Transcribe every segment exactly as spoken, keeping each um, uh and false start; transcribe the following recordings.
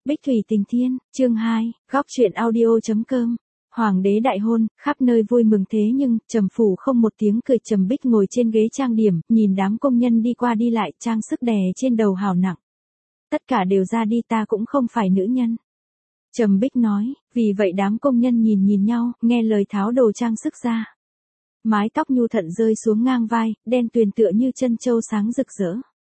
Bích Thủy Tình Thiên, chương hai, góc truyện audio chấm com. Hoàng đế đại hôn, khắp nơi vui mừng thế nhưng, Trầm Phủ không một tiếng cười. Trầm Bích ngồi trên ghế trang điểm, nhìn đám công nhân đi qua đi lại, trang sức đè trên đầu hào nặng. Tất cả đều ra đi, ta cũng không phải nữ nhân. Trầm Bích nói, vì vậy đám công nhân nhìn nhìn nhau, nghe lời tháo đồ trang sức ra. Mái tóc nhu thận rơi xuống ngang vai, đen tuyền tựa như chân châu sáng rực rỡ.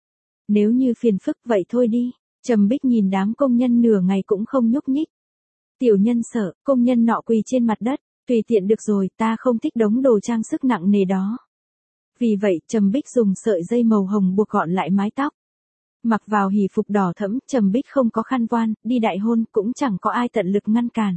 Nếu như phiền phức vậy thôi đi. Trầm Bích nhìn đám công nhân nửa ngày cũng không nhúc nhích. Tiểu nhân sợ, công nhân nọ quỳ trên mặt đất, tùy tiện được rồi, ta không thích đống đồ trang sức nặng nề đó. Vì vậy, Trầm Bích dùng sợi dây màu hồng buộc gọn lại mái tóc. Mặc vào hỷ phục đỏ thẫm, Trầm Bích không có khăn voan, đi đại hôn cũng chẳng có ai tận lực ngăn cản.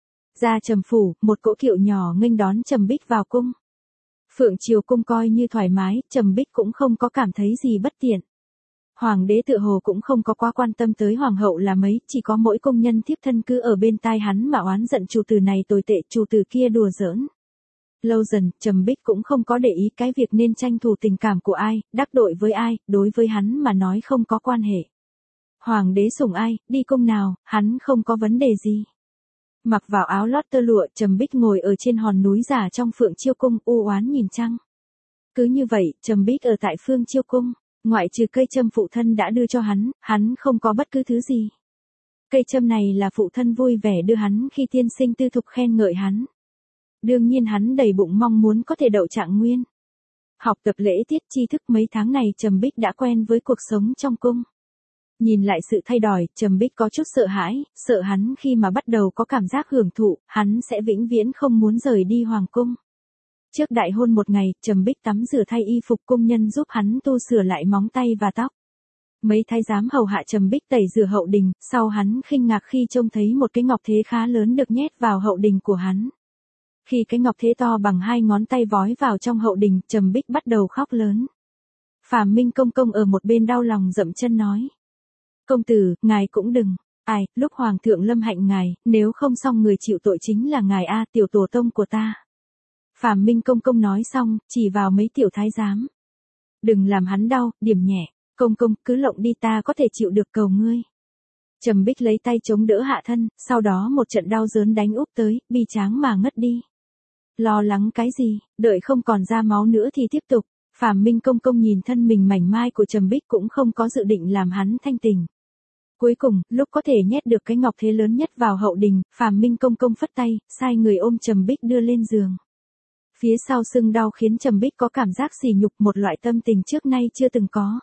Ra Trầm Phủ, một cỗ kiệu nhỏ nghênh đón Trầm Bích vào cung. Phượng Triều cung coi như thoải mái, Trầm Bích cũng không có cảm thấy gì bất tiện. Hoàng đế tựa hồ cũng không có quá quan tâm tới hoàng hậu là mấy, chỉ có mỗi công nhân thiếp thân cứ ở bên tai hắn mà oán giận chủ tử này tồi tệ, chủ tử kia đùa giỡn. Lâu dần, Trầm Bích cũng không có để ý cái việc nên tranh thủ tình cảm của ai, đắc tội với ai, đối với hắn mà nói không có quan hệ. Hoàng đế sủng ai, đi cung nào, hắn không có vấn đề gì. Mặc vào áo lót tơ lụa, Trầm Bích ngồi ở trên hòn núi giả trong Phượng Chiêu cung, u oán nhìn trăng. Cứ như vậy, Trầm Bích ở tại Phượng Chiêu cung. Ngoại trừ cây châm phụ thân đã đưa cho hắn, hắn không có bất cứ thứ gì. Cây châm này là phụ thân vui vẻ đưa hắn khi tiên sinh tư thục khen ngợi hắn. Đương nhiên hắn đầy bụng mong muốn có thể đậu trạng nguyên. Học tập lễ tiết tri thức mấy tháng này Trầm Bích đã quen với cuộc sống trong cung. Nhìn lại sự thay đổi, Trầm Bích có chút sợ hãi, sợ hắn khi mà bắt đầu có cảm giác hưởng thụ, hắn sẽ vĩnh viễn không muốn rời đi hoàng cung. Trước đại hôn một ngày, Trầm Bích tắm rửa thay y phục, công nhân giúp hắn tu sửa lại móng tay và tóc. Mấy thái giám hầu hạ Trầm Bích tẩy rửa hậu đình, sau hắn khinh ngạc khi trông thấy một cái ngọc thế khá lớn được nhét vào hậu đình của hắn. Khi cái ngọc thế to bằng hai ngón tay vói vào trong hậu đình, Trầm Bích bắt đầu khóc lớn. Phàm Minh công công ở một bên đau lòng dậm chân nói. Công tử, ngài cũng đừng. Ai, lúc hoàng thượng lâm hạnh ngài, nếu không xong người chịu tội chính là ngài a, tiểu tổ tông của ta. Phàm Minh công công nói xong, chỉ vào mấy tiểu thái giám. Đừng làm hắn đau, điểm nhẹ, công công cứ lộng đi, ta có thể chịu được, cầu ngươi. Trầm Bích lấy tay chống đỡ hạ thân, sau đó một trận đau đớn đánh úp tới, bi tráng mà ngất đi. Lo lắng cái gì, đợi không còn ra máu nữa thì tiếp tục. Phàm Minh công công nhìn thân mình mảnh mai của Trầm Bích cũng không có dự định làm hắn thanh tình. Cuối cùng, lúc có thể nhét được cái ngọc thế lớn nhất vào hậu đình, Phàm Minh công công phất tay, sai người ôm Trầm Bích đưa lên giường. Phía sau sưng đau khiến Trầm Bích có cảm giác sỉ nhục, một loại tâm tình trước nay chưa từng có.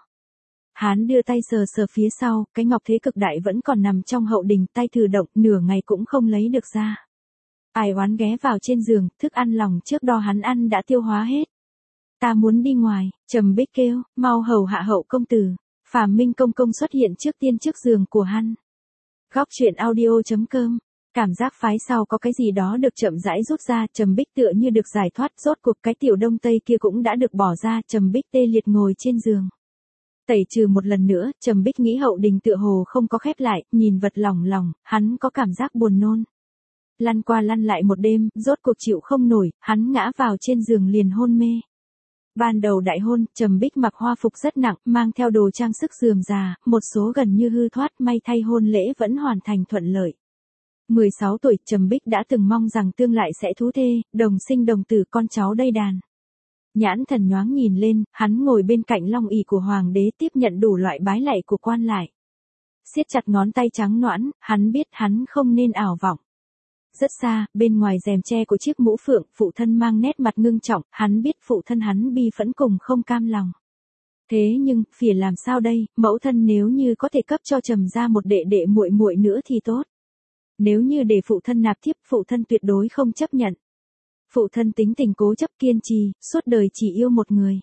Hắn đưa tay sờ sờ phía sau, cái ngọc thế cực đại vẫn còn nằm trong hậu đình, tay thử động, nửa ngày cũng không lấy được ra. Ai oán ghé vào trên giường, thức ăn lòng trước đó hắn ăn đã tiêu hóa hết. Ta muốn đi ngoài, Trầm Bích kêu, mau hầu hạ hậu công tử. Phàm Minh công công xuất hiện trước tiên trước giường của hắn. Góc truyện audio chấm com. Cảm giác phái sau có cái gì đó được chậm rãi rút ra, Trầm Bích tựa như được giải thoát, rốt cuộc cái tiểu đông tây kia cũng đã được bỏ ra, Trầm Bích tê liệt ngồi trên giường. Tẩy trừ một lần nữa, Trầm Bích nghĩ hậu đình tựa hồ không có khép lại, nhìn vật lỏng lỏng, hắn có cảm giác buồn nôn. Lăn qua lăn lại một đêm, rốt cuộc chịu không nổi, hắn ngã vào trên giường liền hôn mê. Ban đầu đại hôn, Trầm Bích mặc hoa phục rất nặng, mang theo đồ trang sức rườm rà, một số gần như hư thoát, may thay hôn lễ vẫn hoàn thành thuận lợi. mười sáu tuổi, Trầm Bích đã từng mong rằng tương lai sẽ thú thê, đồng sinh đồng tử, con cháu đầy đàn. Nhãn thần nhoáng nhìn lên, hắn ngồi bên cạnh long ỷ của hoàng đế tiếp nhận đủ loại bái lạy của quan lại. Siết chặt ngón tay trắng nõn, hắn biết hắn không nên ảo vọng. Rất xa, bên ngoài rèm tre của chiếc mũ phượng, phụ thân mang nét mặt ngưng trọng, hắn biết phụ thân hắn bi phẫn cùng không cam lòng. Thế nhưng, phìa làm sao đây, mẫu thân nếu như có thể cấp cho Trầm ra một đệ đệ muội muội nữa thì tốt. Nếu như để phụ thân nạp thiếp, phụ thân tuyệt đối không chấp nhận. Phụ thân tính tình cố chấp kiên trì, suốt đời chỉ yêu một người.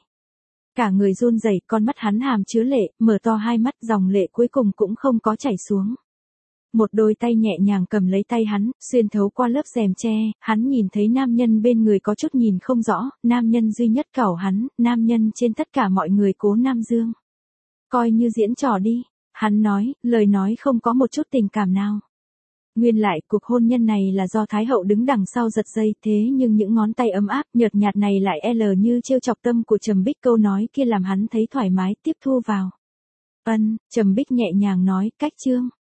Cả người run rẩy, con mắt hắn hàm chứa lệ, mở to hai mắt, dòng lệ cuối cùng cũng không có chảy xuống. Một đôi tay nhẹ nhàng cầm lấy tay hắn, xuyên thấu qua lớp rèm tre, hắn nhìn thấy nam nhân bên người có chút nhìn không rõ, nam nhân duy nhất cẩu hắn, nam nhân trên tất cả mọi người Cố Nam Dương. Coi như diễn trò đi, hắn nói, lời nói không có một chút tình cảm nào. Nguyên lại, cuộc hôn nhân này là do Thái hậu đứng đằng sau giật dây, thế nhưng những ngón tay ấm áp, nhợt nhạt này lại l như trêu chọc tâm của Trầm Bích, câu nói kia làm hắn thấy thoải mái, tiếp thu vào. Ân, Trầm Bích nhẹ nhàng nói, cách chương.